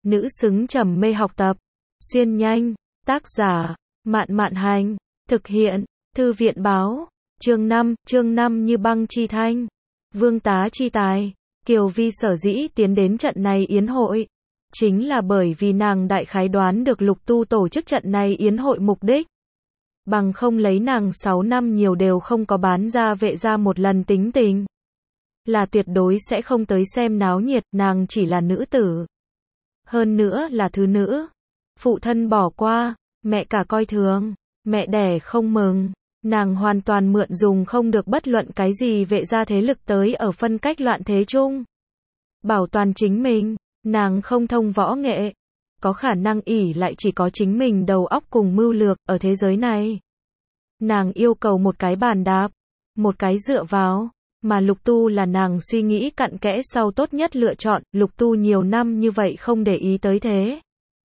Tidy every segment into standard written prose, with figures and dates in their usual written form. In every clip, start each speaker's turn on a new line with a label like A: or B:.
A: nữ xứng trầm mê học tập. Xuyên nhanh, tác giả, Mạn Mạn Hành, thực hiện, Thư viện Báo, chương 5 như băng chi thanh. Vương tá chi tài, Kiều Vi sở dĩ tiến đến trận này yến hội, chính là bởi vì nàng đại khái đoán được Lục Tu tổ chức trận này yến hội mục đích. Bằng không lấy nàng 6 năm nhiều đều không có bán ra Vệ gia một lần tính tình. Là tuyệt đối sẽ không tới xem náo nhiệt, nàng chỉ là nữ tử. Hơn nữa là thứ nữ. Phụ thân bỏ qua, mẹ cả coi thường, mẹ đẻ không mừng. Nàng hoàn toàn mượn dùng không được bất luận cái gì Vệ gia thế lực tới ở phân cách loạn thế chung. Bảo toàn chính mình, nàng không thông võ nghệ. Có khả năng ỷ lại chỉ có chính mình đầu óc cùng mưu lược ở thế giới này. Nàng yêu cầu một cái bàn đạp, một cái dựa vào, mà Lục Tu là nàng suy nghĩ cặn kẽ sau tốt nhất lựa chọn. Lục Tu nhiều năm như vậy không để ý tới thế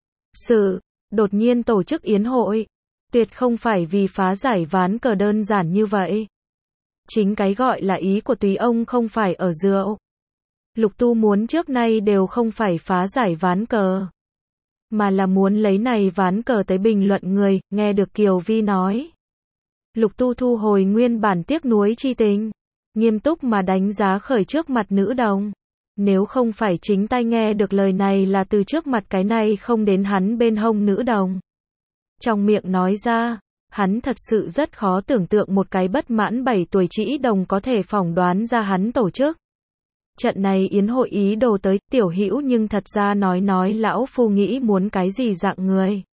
A: sự, đột nhiên tổ chức yến hội, tuyệt không phải vì phá giải ván cờ đơn giản như vậy. Chính cái gọi là ý của Tùy ông không phải ở rượu. Lục Tu muốn trước nay đều không phải phá giải ván cờ, mà là muốn lấy này ván cờ tới bình luận người. Nghe được Kiều Vi nói, Lục Tu thu hồi nguyên bản tiếc nuối chi tình, nghiêm túc mà đánh giá khởi trước mặt nữ đồng. Nếu không phải chính tai nghe được lời này là từ trước mặt cái này không đến hắn bên hông nữ đồng trong miệng nói ra, hắn thật sự rất khó tưởng tượng một cái bất mãn 7 tuổi trĩ đồng có thể phỏng đoán ra hắn tổ chức trận này yến hội ý đồ tới. Tiểu Hữu nhưng thật ra nói lão phu nghĩ muốn cái gì dạng người.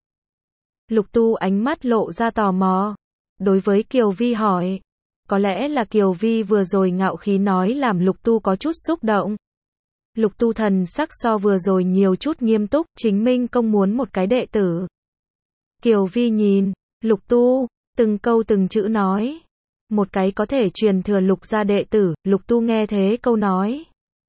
A: Lục Tu ánh mắt lộ ra tò mò, đối với Kiều Vi hỏi. Có lẽ là Kiều Vi vừa rồi ngạo khí nói làm Lục Tu có chút xúc động. Lục Tu thần sắc so vừa rồi nhiều chút nghiêm túc. Chính Minh công muốn một cái đệ tử. Kiều Vi nhìn Lục Tu, từng câu từng chữ nói, một cái có thể truyền thừa Lục gia đệ tử. Lục Tu nghe thế câu nói,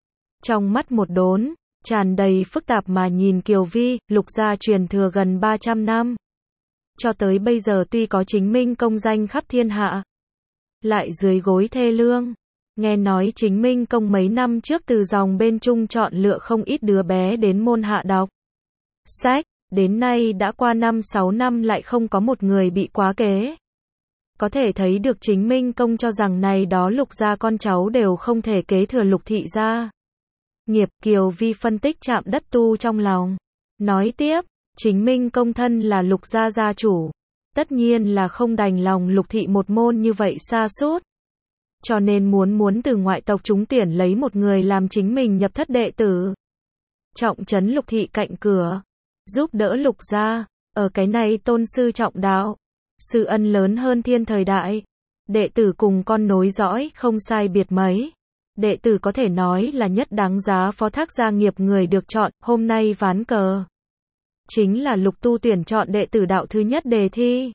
A: trong mắt một đốn, tràn đầy phức tạp mà nhìn Kiều Vi. Lục gia truyền thừa gần 300 năm, cho tới bây giờ tuy có chính Minh công danh khắp thiên hạ, lại dưới gối thê lương. Nghe nói chính Minh công mấy năm trước từ dòng bên chung chọn lựa không ít đứa bé đến môn hạ đọc sách, đến nay đã qua 5-6 năm lại không có một người bị quá kế. Có thể thấy được chính Minh công cho rằng này đó Lục gia con cháu đều không thể kế thừa Lục thị gia nghiệp. Kiều Vi phân tích chạm đất tu trong lòng, nói tiếp, chính Minh công thân là Lục gia gia chủ, tất nhiên là không đành lòng Lục thị một môn như vậy sa sút, cho nên muốn từ ngoại tộc chúng tuyển lấy một người làm chính mình nhập thất đệ tử, trọng trấn Lục thị cạnh cửa, giúp đỡ Lục gia ở cái này tôn sư trọng đạo, sư ân lớn hơn thiên thời đại. Đệ tử cùng con nối dõi không sai biệt mấy. Đệ tử có thể nói là nhất đáng giá phó thác gia nghiệp người được chọn. Hôm nay ván cờ chính là Lục Tu tuyển chọn đệ tử đạo thứ nhất đề thi.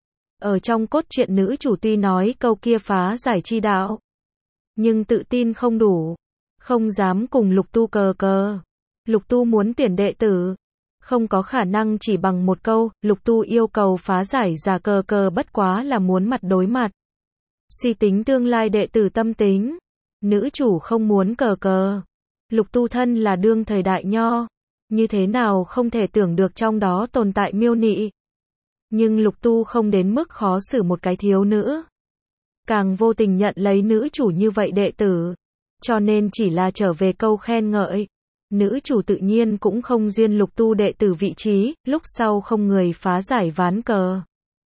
A: Ở trong cốt truyện nữ chủ tuy nói câu kia phá giải chi đạo, nhưng tự tin không đủ, không dám cùng Lục Tu cờ. Lục Tu muốn tuyển đệ tử, không có khả năng chỉ bằng một câu. Lục Tu yêu cầu phá giải giả cờ bất quá là muốn mặt đối mặt suy tính tương lai đệ tử tâm tính. Nữ chủ không muốn cờ. Lục Tu thân là đương thời đại nho, như thế nào không thể tưởng được trong đó tồn tại miêu nị. Nhưng Lục Tu không đến mức khó xử một cái thiếu nữ, càng vô tình nhận lấy nữ chủ như vậy đệ tử, cho nên chỉ là trở về câu khen ngợi. Nữ chủ tự nhiên cũng không duyên Lục Tu đệ tử vị trí. Lúc sau không người phá giải ván cờ,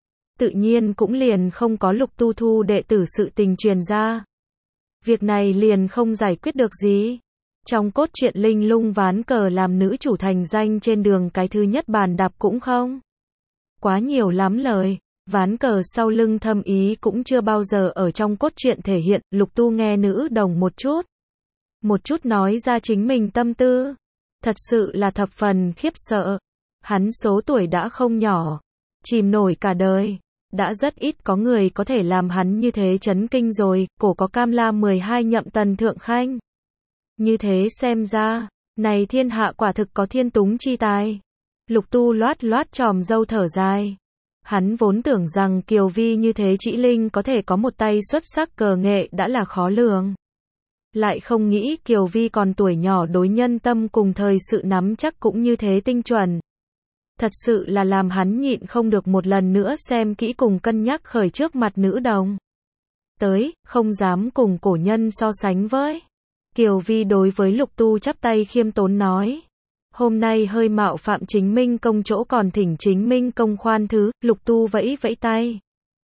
A: tự nhiên cũng liền không có Lục Tu thu đệ tử sự tình truyền ra. Việc này liền không giải quyết được gì. Trong cốt truyện linh lung ván cờ làm nữ chủ thành danh trên đường cái thứ nhất bàn đạp cũng không quá nhiều lắm lời. Ván cờ sau lưng thâm ý cũng chưa bao giờ ở trong cốt truyện thể hiện. Lục Tu nghe nữ đồng một chút nói ra chính mình tâm tư, thật sự là thập phần khiếp sợ. Hắn số tuổi đã không nhỏ, chìm nổi cả đời, đã rất ít có người có thể làm hắn như thế chấn kinh rồi. Cổ có Cam La 12 nhậm tần thượng khanh, như thế xem ra, này thiên hạ quả thực có thiên túng chi tài. Lục Tu loát chòm râu thở dài. Hắn vốn tưởng rằng Kiều Vi như thế trĩ linh có thể có một tay xuất sắc cờ nghệ đã là khó lường. Lại không nghĩ Kiều Vi còn tuổi nhỏ đối nhân tâm cùng thời sự nắm chắc cũng như thế tinh chuẩn. Thật sự là làm hắn nhịn không được một lần nữa xem kỹ cùng cân nhắc khởi trước mặt nữ đồng. Tới, không dám cùng cổ nhân so sánh với. Kiều Vi đối với Lục Tu chắp tay khiêm tốn nói. Hôm nay hơi mạo phạm Chính Minh công chỗ còn thỉnh Chính Minh công khoan thứ, Lục Tu vẫy vẫy tay.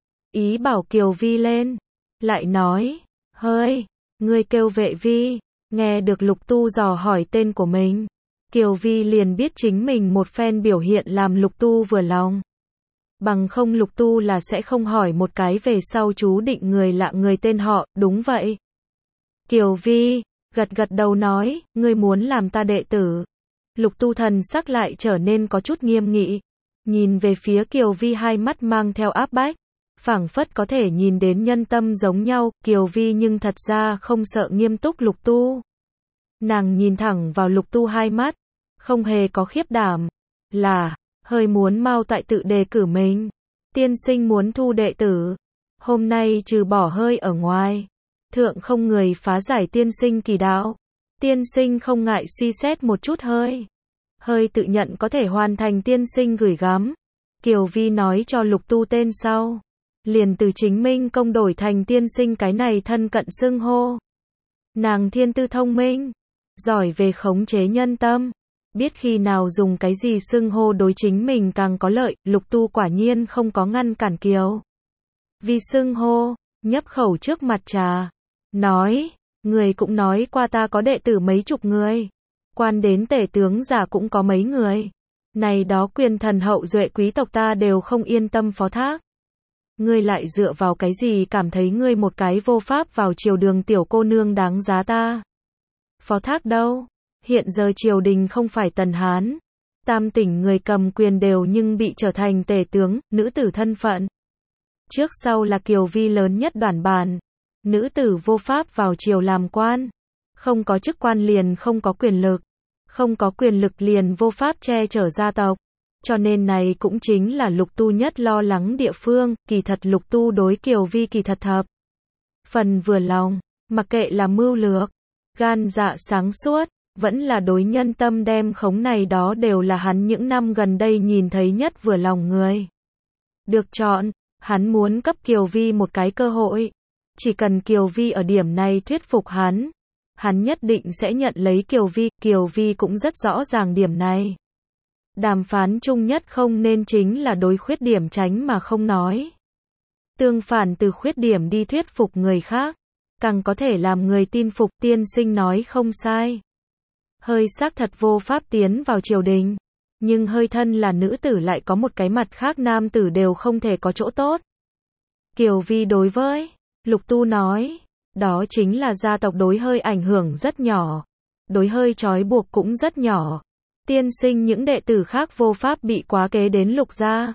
A: Ý bảo Kiều Vi lên. Lại nói, hơi, ngươi kêu Vệ Vi. Nghe được Lục Tu dò hỏi tên của mình. Kiều Vi liền biết chính mình một phen biểu hiện làm Lục Tu vừa lòng. Bằng không Lục Tu là sẽ không hỏi một cái về sau chú định người lạ người tên họ, đúng vậy. Kiều Vi, gật gật đầu nói, ngươi muốn làm ta đệ tử. Lục Tu thần sắc lại trở nên có chút nghiêm nghị. Nhìn về phía Kiều Vi hai mắt mang theo áp bách. Phảng phất có thể nhìn đến nhân tâm giống nhau, Kiều Vi nhưng thật ra không sợ nghiêm túc Lục Tu. Nàng nhìn thẳng vào Lục Tu hai mắt. Không hề có khiếp đảm. Là, hơi muốn mau tại tự đề cử mình. Tiên sinh muốn thu đệ tử. Hôm nay trừ bỏ hơi ở ngoài. Thượng không người phá giải tiên sinh kỳ đạo. Tiên sinh không ngại suy xét một chút hơi. Hơi tự nhận có thể hoàn thành tiên sinh gửi gắm. Kiều Vi nói cho Lục Tu tên sau. Liền từ Chính Minh công đổi thành tiên sinh cái này thân cận xưng hô. Nàng thiên tư thông minh. Giỏi về khống chế nhân tâm. Biết khi nào dùng cái gì xưng hô đối chính mình càng có lợi, Lục Tu quả nhiên không có ngăn cản Kiều Vi xưng hô, nhấp khẩu trước mặt trà. Nói, người cũng nói qua ta có đệ tử mấy chục người. Quan đến tể tướng giả cũng có mấy người. Này đó quyền thần hậu duệ quý tộc ta đều không yên tâm phó thác. Ngươi lại dựa vào cái gì cảm thấy ngươi một cái vô pháp vào triều đường tiểu cô nương đáng giá ta phó thác đâu? Hiện giờ triều đình không phải Tần Hán. Tam tỉnh người cầm quyền đều nhưng bị trở thành tể tướng, nữ tử thân phận. Trước sau là Kiều Vi lớn nhất đoàn bàn. Nữ tử vô pháp vào triều làm quan. Không có chức quan liền không có quyền lực. Không có quyền lực liền vô pháp che chở gia tộc. Cho nên này cũng chính là Lục Tu nhất lo lắng địa phương, kỳ thật Lục Tu đối Kiều Vi kỳ thật thập phần vừa lòng, mặc kệ là mưu lược, gan dạ sáng suốt, vẫn là đối nhân tâm đem khống này đó đều là hắn những năm gần đây nhìn thấy nhất vừa lòng người. Được chọn, hắn muốn cấp Kiều Vi một cái cơ hội. Chỉ cần Kiều Vi ở điểm này thuyết phục hắn nhất định sẽ nhận lấy Kiều Vi cũng rất rõ ràng điểm này. Đàm phán chung nhất không nên chính là đối khuyết điểm tránh mà không nói. Tương phản từ khuyết điểm đi thuyết phục người khác, càng có thể làm người tin phục. Tiên sinh nói không sai. Hơi xác thật vô pháp tiến vào triều đình, nhưng hơi thân là nữ tử lại có một cái mặt khác nam tử đều không thể có chỗ tốt. Kiều Vi đối với Lục Tu nói, đó chính là gia tộc đối hơi ảnh hưởng rất nhỏ, đối hơi trói buộc cũng rất nhỏ. Tiên sinh những đệ tử khác vô pháp bị quá kế đến Lục gia,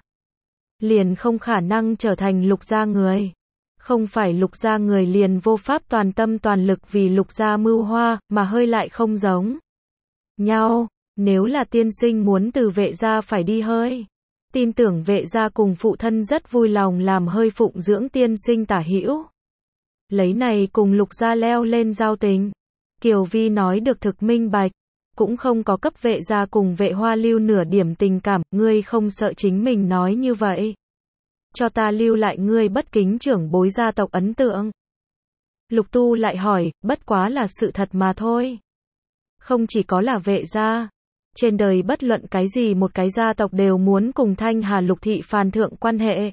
A: liền không khả năng trở thành Lục gia người. Không phải Lục gia người liền vô pháp toàn tâm toàn lực vì Lục gia mưu hoa, mà hơi lại không giống nhau. Nếu là tiên sinh muốn từ Vệ gia phải đi hơi, tin tưởng Vệ gia cùng phụ thân rất vui lòng làm hơi phụng dưỡng tiên sinh tả hữu. Lấy này cùng Lục gia leo lên giao tình. Kiều Vi nói được thực minh bạch, cũng không có cấp Vệ gia cùng Vệ Hoa lưu nửa điểm tình cảm. Ngươi không sợ chính mình nói như vậy, cho ta lưu lại ngươi bất kính trưởng bối gia tộc ấn tượng. Lục Tu lại hỏi, bất quá là sự thật mà thôi. Không chỉ có là Vệ gia, trên đời bất luận cái gì một cái gia tộc đều muốn cùng Thanh Hà Lục thị phàn thượng quan hệ.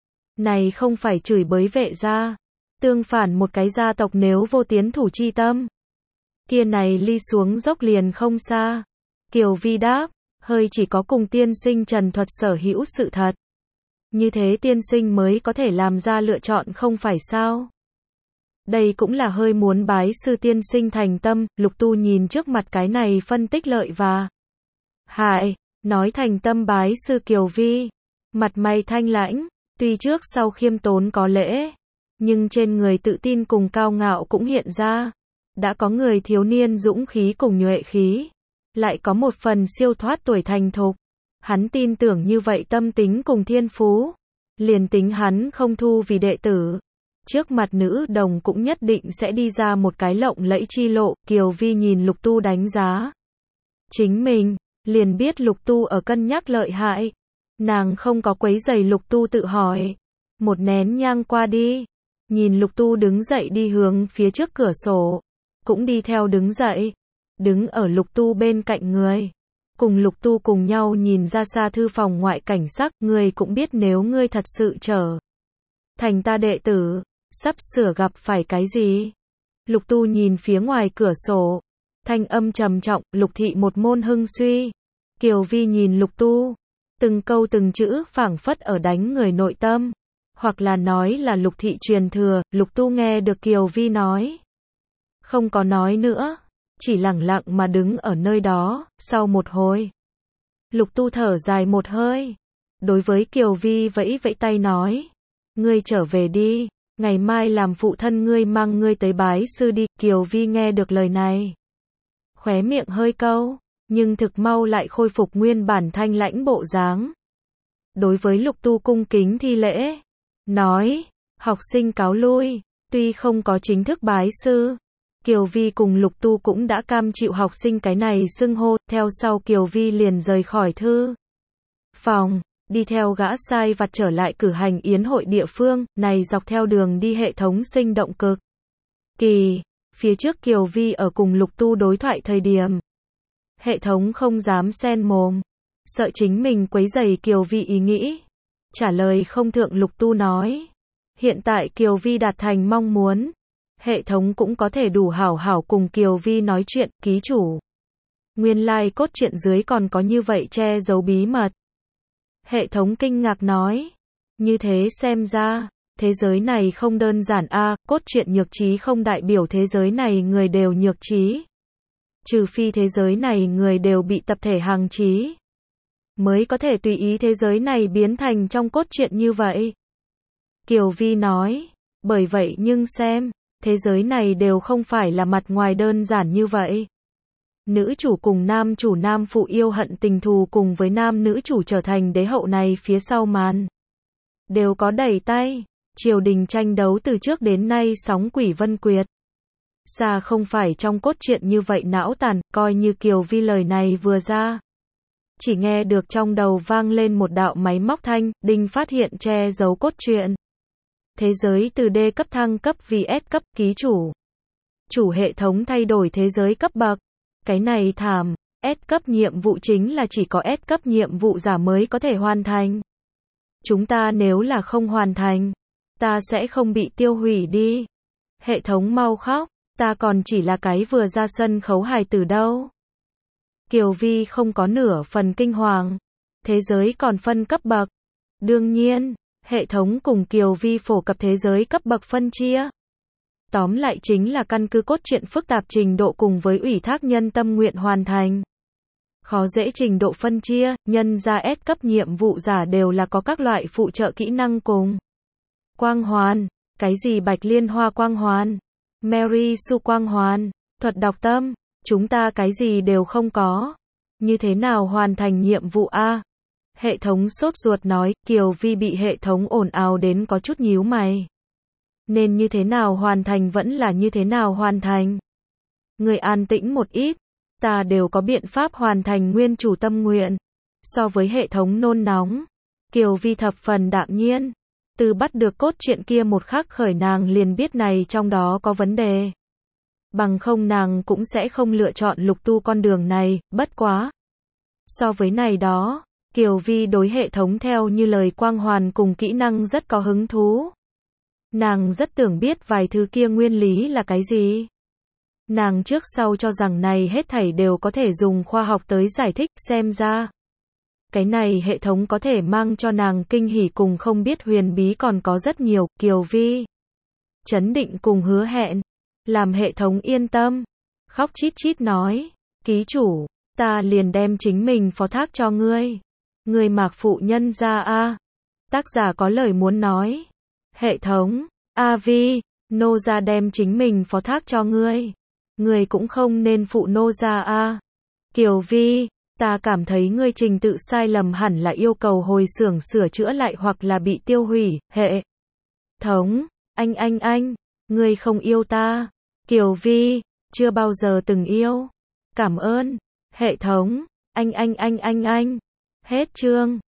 A: Này không phải chửi bới Vệ gia. Tương phản một cái gia tộc nếu vô tiến thủ chi tâm, kia này ly xuống dốc liền không xa. Kiều Vi đáp, hơi chỉ có cùng tiên sinh trần thuật sở hữu sự thật. Như thế tiên sinh mới có thể làm ra lựa chọn không phải sao? Đây cũng là hơi muốn bái sư tiên sinh thành tâm. Lục Tu nhìn trước mặt cái này phân tích lợi và hại, nói thành tâm bái sư Kiều Vi. Mặt mày thanh lãnh, tuy trước sau khiêm tốn có lễ, nhưng trên người tự tin cùng cao ngạo cũng hiện ra. Đã có người thiếu niên dũng khí cùng nhuệ khí, lại có một phần siêu thoát tuổi thành thục. Hắn tin tưởng như vậy tâm tính cùng thiên phú, liền tính hắn không thu vì đệ tử, Trước mặt nữ đồng cũng nhất định sẽ đi ra một cái lộng lẫy chi lộ, Kiều Vi nhìn Lục Tu đánh giá. Chính mình, liền biết Lục Tu ở cân nhắc lợi hại. Nàng không có quấy giày Lục Tu tự hỏi. Một nén nhang qua đi, nhìn Lục Tu đứng dậy đi hướng phía trước cửa sổ, cũng đi theo đứng dậy, đứng ở Lục Tu bên cạnh người. Cùng Lục Tu cùng nhau nhìn ra xa thư phòng ngoại cảnh sắc, ngươi cũng biết nếu ngươi thật sự trở thành ta đệ tử, sắp sửa gặp phải cái gì. Lục Tu nhìn phía ngoài cửa sổ, thanh âm trầm trọng, Lục thị một môn hưng suy. Kiều Vi nhìn Lục Tu, từng câu từng chữ phảng phất ở đánh người nội tâm, hoặc là nói là Lục thị truyền thừa. Lục Tu nghe được Kiều Vi nói, không có nói nữa, chỉ lẳng lặng mà đứng ở nơi đó. Sau một hồi, Lục Tu thở dài một hơi, đối với Kiều Vi vẫy vẫy tay nói, ngươi trở về đi, ngày mai làm phụ thân ngươi mang ngươi tới bái sư đi. Kiều Vi nghe được lời này, khóe miệng hơi câu, nhưng thực mau lại khôi phục nguyên bản thanh lãnh bộ dáng. Đối với Lục Tu cung kính thi lễ, nói, học sinh cáo lui. Tuy không có chính thức bái sư, Kiều Vi cùng Lục Tu cũng đã cam chịu học sinh cái này xưng hô. Theo sau Kiều Vi liền rời khỏi thư phòng, đi theo gã sai vặt trở lại cử hành yến hội địa phương. Này dọc theo đường đi hệ thống sinh động cực kỳ. Phía trước Kiều Vi ở cùng Lục Tu đối thoại thời điểm, hệ thống không dám xen mồm, sợ chính mình quấy rầy Kiều Vi ý nghĩ, trả lời không thượng. Lục Tu nói, hiện tại Kiều Vi đạt thành mong muốn, hệ thống cũng có thể đủ hảo hảo cùng Kiều Vi nói chuyện. Ký chủ, nguyên lai cốt truyện dưới còn có như vậy che giấu bí mật. Hệ thống kinh ngạc nói, như thế xem ra, thế giới này không đơn giản a. Cốt truyện nhược trí không đại biểu thế giới này người đều nhược trí. Trừ phi thế giới này người đều bị tập thể hàng trí, mới có thể tùy ý thế giới này biến thành trong cốt truyện như vậy. Kiều Vi nói, bởi vậy nhưng xem, thế giới này đều không phải là mặt ngoài đơn giản như vậy. Nữ chủ cùng nam chủ nam phụ yêu hận tình thù cùng với nam nữ chủ trở thành đế hậu này phía sau màn, đều có đẩy tay. Triều đình tranh đấu từ trước đến nay sóng quỷ vân quyệt, xa không phải trong cốt truyện như vậy não tàn. Coi như Kiều Vi lời này vừa ra, chỉ nghe được trong đầu vang lên một đạo máy móc thanh, đinh phát hiện che giấu cốt truyện. Thế giới từ D cấp thăng cấp vì S cấp. Ký chủ, chủ hệ thống thay đổi thế giới cấp bậc. Cái này thảm, S cấp nhiệm vụ chính là chỉ có S cấp nhiệm vụ giả mới có thể hoàn thành. Chúng ta nếu là không hoàn thành, ta sẽ không bị tiêu hủy đi. Hệ thống mau khóc, ta còn chỉ là cái vừa ra sân khấu hài tử đâu. Kiều Vi không có nửa phần kinh hoàng, thế giới còn phân cấp bậc. Đương nhiên, hệ thống cùng Kiều Vi phổ cập thế giới cấp bậc phân chia. Tóm lại chính là căn cứ cốt truyện phức tạp trình độ cùng với ủy thác nhân tâm nguyện hoàn thành. Khó dễ trình độ phân chia, nhân ra S cấp nhiệm vụ giả đều là có các loại phụ trợ kỹ năng cùng quang hoàn, cái gì bạch liên hoa quang hoàn, Mary Sue quang hoàn, thuật đọc tâm, chúng ta cái gì đều không có. Như thế nào hoàn thành nhiệm vụ a? Hệ thống sốt ruột nói. Kiều Vi bị hệ thống ồn ào đến có chút nhíu mày. Nên như thế nào hoàn thành vẫn là như thế nào hoàn thành. Người an tĩnh một ít, ta đều có biện pháp hoàn thành nguyên chủ tâm nguyện. So với hệ thống nôn nóng, Kiều Vi thập phần đạm nhiên. Từ bắt được cốt truyện kia một khắc khởi nàng liền biết này trong đó có vấn đề. Bằng không nàng cũng sẽ không lựa chọn Lục Tu con đường này. Bất quá, so với này đó, Kiều Vi đối hệ thống theo như lời quang hoàn cùng kỹ năng rất có hứng thú. Nàng rất tưởng biết vài thứ kia nguyên lý là cái gì. Nàng trước sau cho rằng này hết thảy đều có thể dùng khoa học tới giải thích. Xem ra, cái này hệ thống có thể mang cho nàng kinh hỉ cùng không biết huyền bí còn có rất nhiều. Kiều Vi chấn định cùng hứa hẹn, làm hệ thống yên tâm. Khóc chít chít nói, ký chủ, ta liền đem chính mình phó thác cho ngươi. Ngươi mạc phụ nhân ra a. Tác giả có lời muốn nói. Hệ thống, Vi, nô gia đem chính mình phó thác cho ngươi. Ngươi cũng không nên phụ nô gia a. Kiều Vi, ta cảm thấy ngươi trình tự sai lầm hẳn là yêu cầu hồi xưởng sửa chữa lại hoặc là bị tiêu hủy. Hệ thống, Anh, ngươi không yêu ta. Kiều Vi, chưa bao giờ từng yêu. Cảm ơn. Hệ thống, anh. Hết chương.